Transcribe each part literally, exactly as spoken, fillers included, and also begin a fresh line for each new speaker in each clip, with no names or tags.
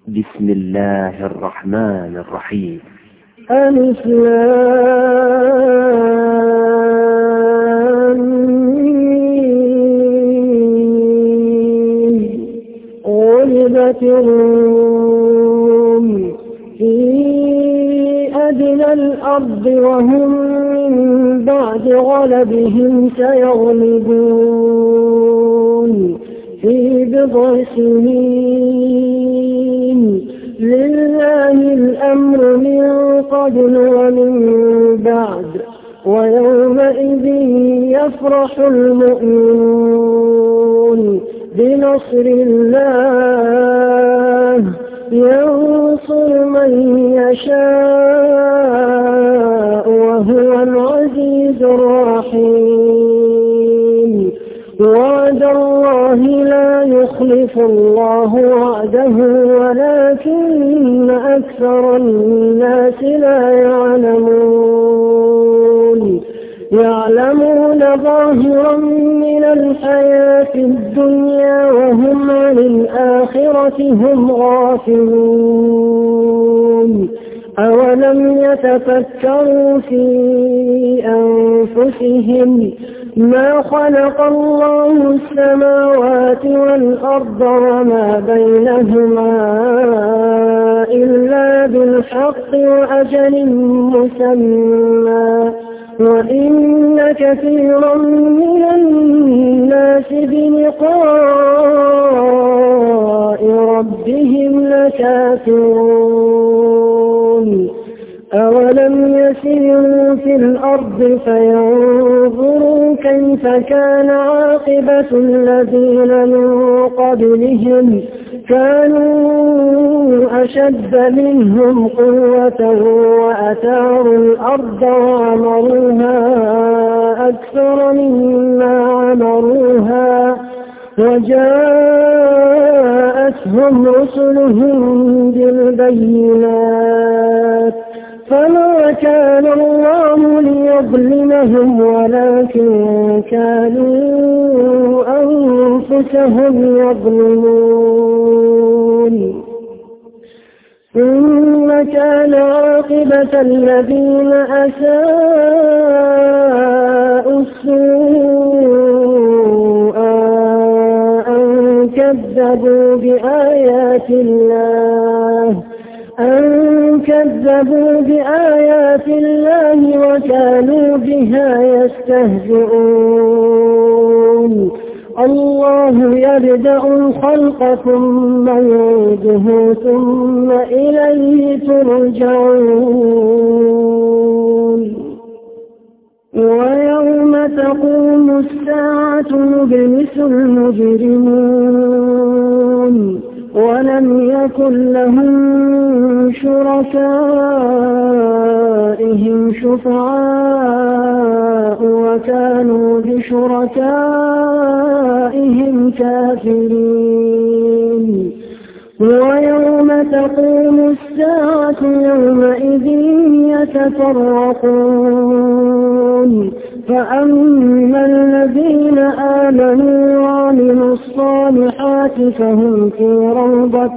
بسم الله الرحمن الرحيم.
ألف لام ميم. غلبت الروم في أدنى الأرض وهم من بعد غلبهم سيغلبون في بضع سنين. لله الأمر من قبل ومن بعد ويومئذ يفرح المؤمنون بنصر الله ينصر من يشاء وهو العزيز الرحيم. وعد الله لا يخلف الله وعده ولكن أكثر الناس لا يعلمون. يعلمون ظاهرا من الحياة الدنيا وهم عن الآخرة هم غافلون. أولم يتفكروا في أنفسهم ما خلق الله السماوات والأرض وما بينهما إلا بالحق وأجل مسمى وإن كثيرا من الناس بلقاء ربهم لكافرون. أولم يسيروا في الأرض فينظروا كيف كان عاقبة الذين من قبلهم كانوا أشد منهم قوة وأثاروا الأرض وعمروها أكثر مما عمروها وجاءتهم رسلهم بالبينات فما كان الله ليظلمهم ولكن كانوا أنفسهم يظلمون. ثم كان عاقبة الذين أساءوا السوء أن كذبوا بآيات الله أن كذبوا بآيات الله وكانوا بها يستهزئون. الله يبدأ الخلق ثم يعيده ثم إليه ترجعون. ويوم تقوم الساعة يبلس المجرمون ولم يكن لهم شركائهم شفعاء وكانوا بشركائهم كافرين. ويوم تقوم الساعة يومئذ يتفرقون فأما الذين آمنوا وعملوا الصالحات فهم في روضة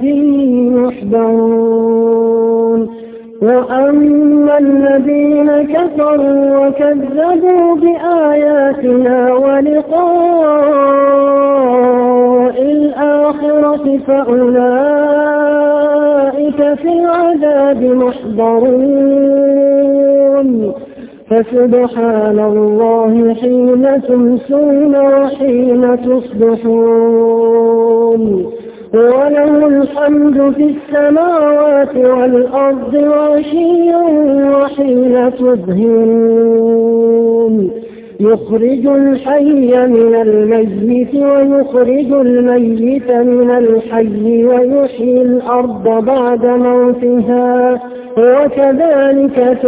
يحبرون وأما الذين كفروا وكذبوا بآياتنا ولقاء الآخرة فأولئك في العذاب محضرون. فسبحان الله حين تمسون وحين تصبحون وله الحمد في السماوات والأرض وعشيا وحين تظهرون. يخرج الحي من الميت ويخرج الميت من الحي ويحيي الأرض بعد موتها وكذلك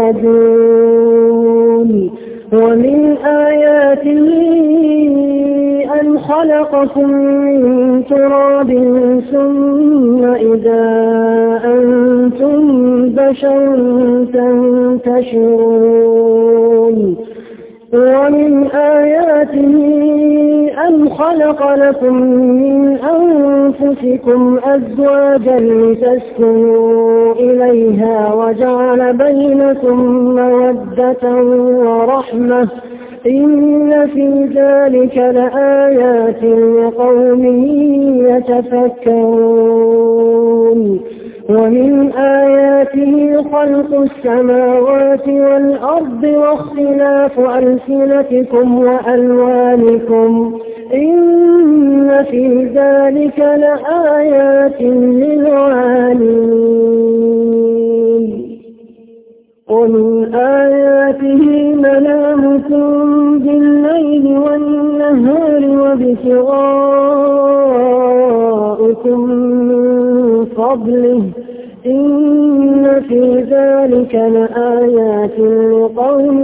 تخرجون. ومن آياته أن خلقكم من تراب ثم إذا أنتم بشر تنتشرون. ومن آياته أم خلق لكم من أنفسكم أزواجا لتسكنوا إليها وجعل بينكم مودة ورحمة إن في ذلك لآيات لقوم يتفكرون ومن آياته خلق السماوات والأرض واختلاف ألسنتكم وألوانكم إن في ذلك لآيات للعالمين ومن آياته منامكم بالليل والنهار وابتغاؤكم من فضله إن في ذلك لآيات لقوم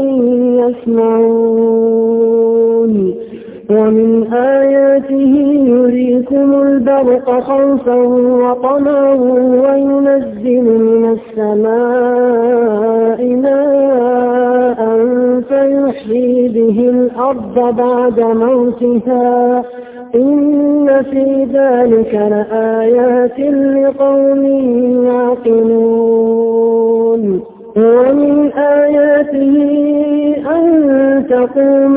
يسمعون ومن آياته يريكم البرق خوفا وطمعا وينزل من السماء ماء فيحيي به الأرض بعد موتها إن في ذلك لآيات لقوم يعقلون ومن آياته أن تقوم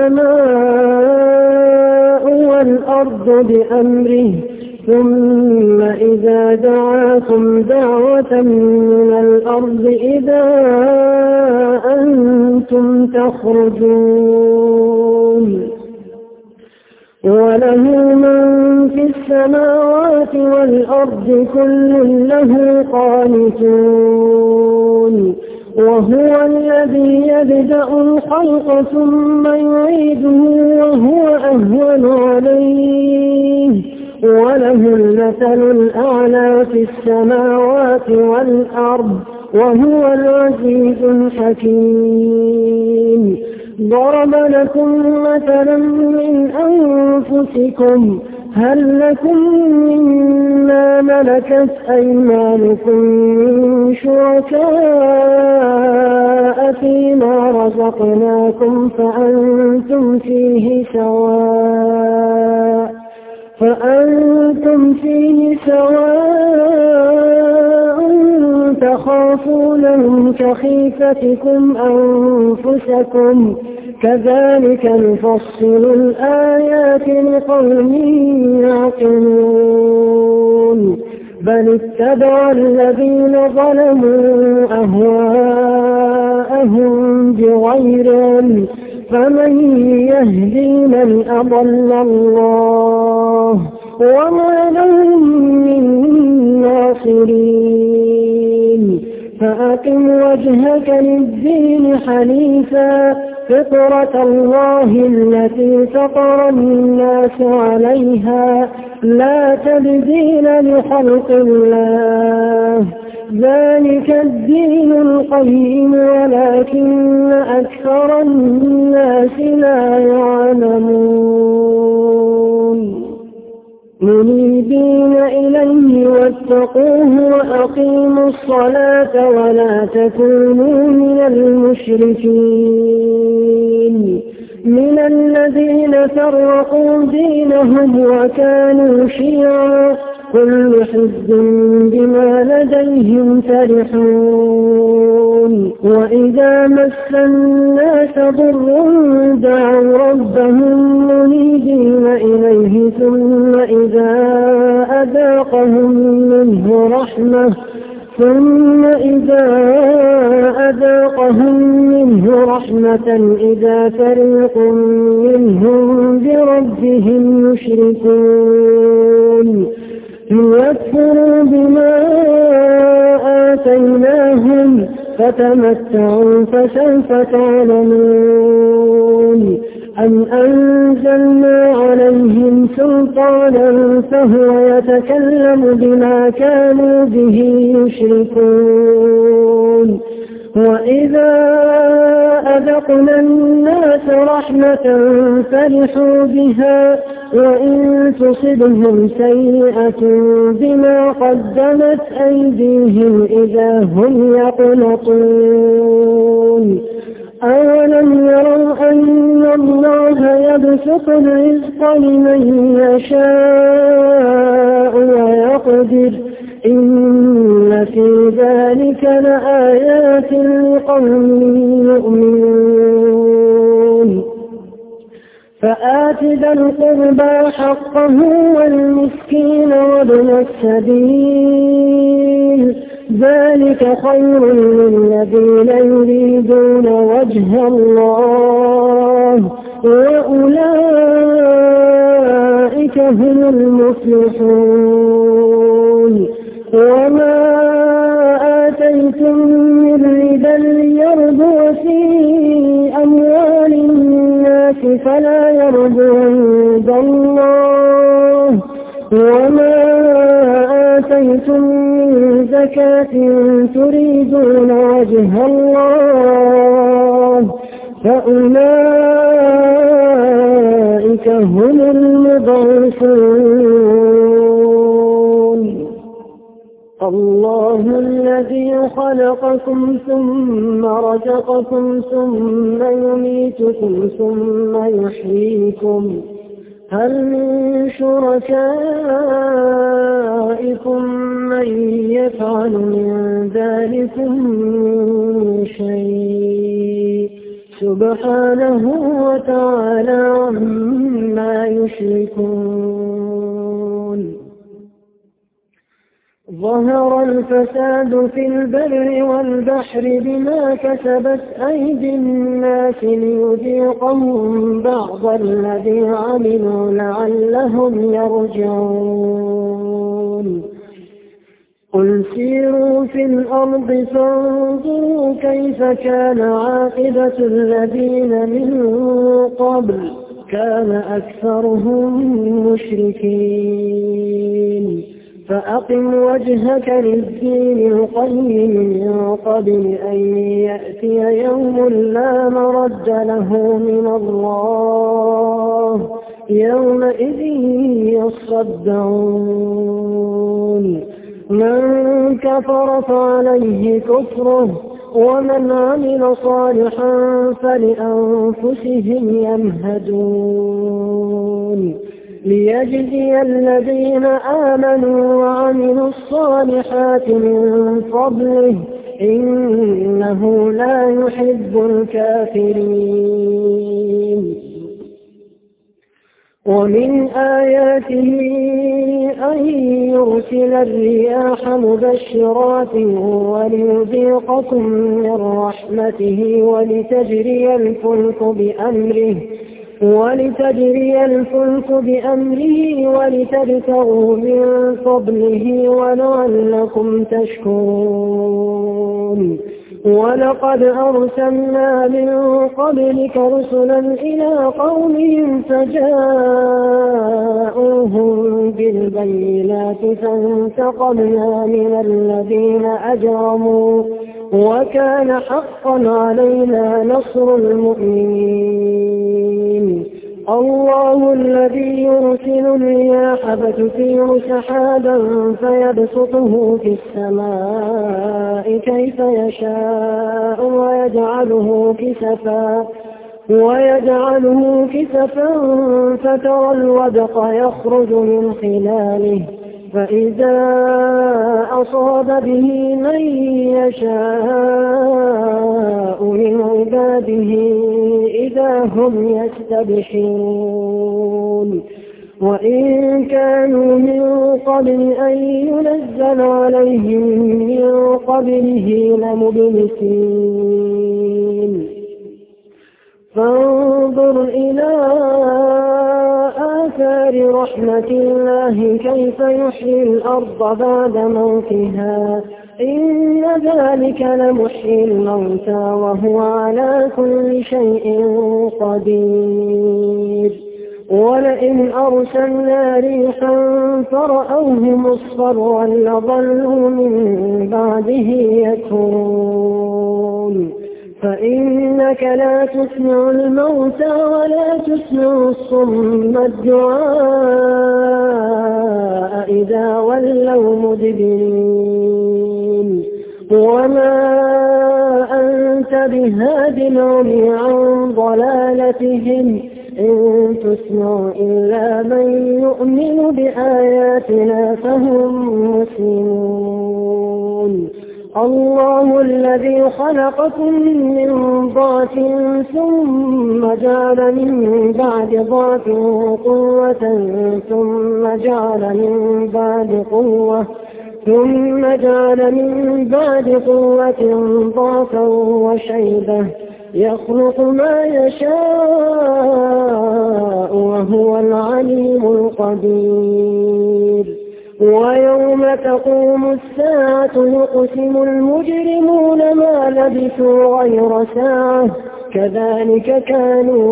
السماء والأرض بأمره ثم إذا دعاكم دعوة من الأرض إذا أنتم تخرجون وله من في السماوات والأرض كل له قانتون وهو الذي يبدأ الخلق ثم يعيده وهو أهون عليه وله المثل الأعلى في السماوات والأرض وهو العزيز الحكيم ضرب لكم مثلا من أنفسكم هل لكم مما ملكت أيمانكم من شركاء فيما رزقناكم فأنتم فيه سواء فأنتم فيه سواء تخافونهم كخيفتكم أنفسكم كذلك نفصل الآيات لقوم يعقلون بل اتبع الذين ظلموا أهواءهم بغير علم فمن يهدي من أضل الله وما لهم من ناصرين فأقم وجهك للدين حنيفا فطرة الله التي فطر الناس عليها لا تبديل لخلق الله ذلك الدين القيم ولكن أكثر الناس لا يعلمون منيبين إليه واتقوه وأقيموا الصلاة ولا تكونوا من المشركين من الذين فرقوا دينهم وكانوا شيعا كل حزب بما لديهم فرحون وإذا مس الناس ضر دعوا ربهم منيبين إليه ثم إذا أذاقهم منه رحمة ثم إذا أذاقهم منه رحمة إذا فريق منهم بربهم يشركون ليكفروا بما آتيناهم فتمتعوا فسوف تعلمون أم أنزلنا عليهم سلطانا فهو يتكلم بما كانوا به يشركون وإذا أذقنا الناس رحمة فرحوا بها وإن تصبهم سيئة بما قدمت أيديهم إذا هم يقنطون أولم يروا أن الله يبسط الرزق لمن يشاء ويقدر إن في ذلك لآيات لقوم يؤمنون فآت ذا القربى حقه والمسكين وابن السبيل ذلك خير للذين يريدون وجه الله وأولئك هم المفلحون وما آتيتم من ربا ليربو في أموال الناس فلا يربو عند الله وما آتيتم من زكاة تريدون وجه الله فأولئك هم المضعفون الله الذي خلقكم ثم رزقكم ثم يميتكم ثم يحييكم هل من شركائكم من يفعل من ذلكم من شيء سبحانه وتعالى عما يشركون ظهر الفساد في البر والبحر بما كسبت أيدي الناس ليذيقهم بعض الذي عملوا لعلهم يرجعون قل سيروا في الأرض فانظروا كيف كان عاقبة الذين من قبل كان أكثرهم مشركين فأقم وجهك للدين القيم من قبل أن يأتي يوم لا مرد له من الله يومئذ يصدعون من كفر فعليه كفره ومن عمل صالحا فلأنفسهم يمهدون ليجزي الذين آمنوا وعملوا الصالحات من فضله إنه لا يحب الكافرين ومن آياته أن يرسل الرياح مبشرات وليذيقكم من رحمته ولتجري الفلك بأمره ولتجري الفلك بأمره ولتبتغوا من فضله ولعلكم تشكرون ولقد أرسلنا من قبلك رسلا إلى قومهم فجاءوهم بالبينات فانتقمنا من الذين أجرموا وكان حقا علينا نصر المؤمنين الله الذي يرسل الرياح فتثير سحابا فيبسطه في السماء كيف يشاء ويجعله كسفا ويجعله كسفا فترى الودق يخرج من خلاله فإذا أصاب به من يشاء من عباده إذا هم يستبشرون وإن كانوا من قبل أن ينزل عليهم من قبله لمبلسين فانظر إلى آثار رحمة الله كيف يحيي الأرض بعد موتها إن ذلك لمحيي الموتى وهو على كل شيء قدير ولئن أرسلنا ريحا فرأوه مصفرا لظلوا من بعده يكفرون فإنك لا تسمع الموتى ولا تسمع الصم الدعاء إذا ولوا مدبرين وما أنت بهاد العمي عن ضلالتهم إن تسمع إلا من يؤمن بآياتنا فهم مسلمون. الله الذي خلقكم من ضعف ثم جعل من بعد ضعف قوة ثم جعل من بعد قوة ثم جعل من بعد قوة ضعفا وشيبة يخلق ما يشاء وهو العليم القدير. ويوم تقوم الساعة يقسم المجرمون ما لبثوا غير ساعة كذلك كانوا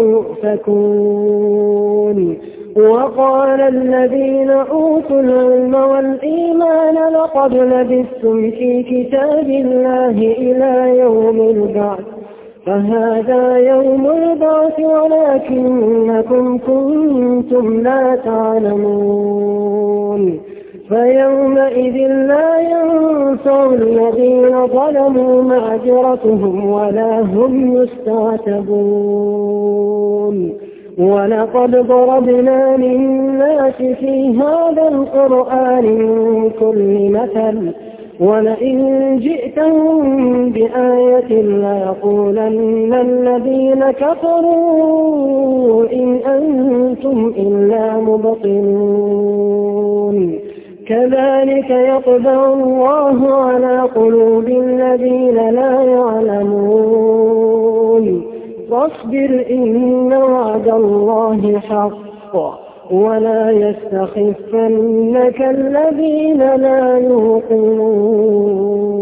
يؤفكون. وقال الذين أوتوا العلم والإيمان لقد لبثتم في كتاب الله إلى يوم البعث فهذا يوم البعث ولكنكم كنتم لا تعلمون. فيومئذ لا ينفع الذين ظلموا معذرتهم ولا هم يستعتبون. ولقد ضربنا للناس في هذا القرآن من كل مثل ولئن جئتهم بآية ليقولن الذين كفروا إن أنتم إلا مبطلون. كذلك يطبع الله على قلوب الذين لا يعلمون. فاصبر إن وعد الله حق ولا يستخفنك الذين لا يوقنون.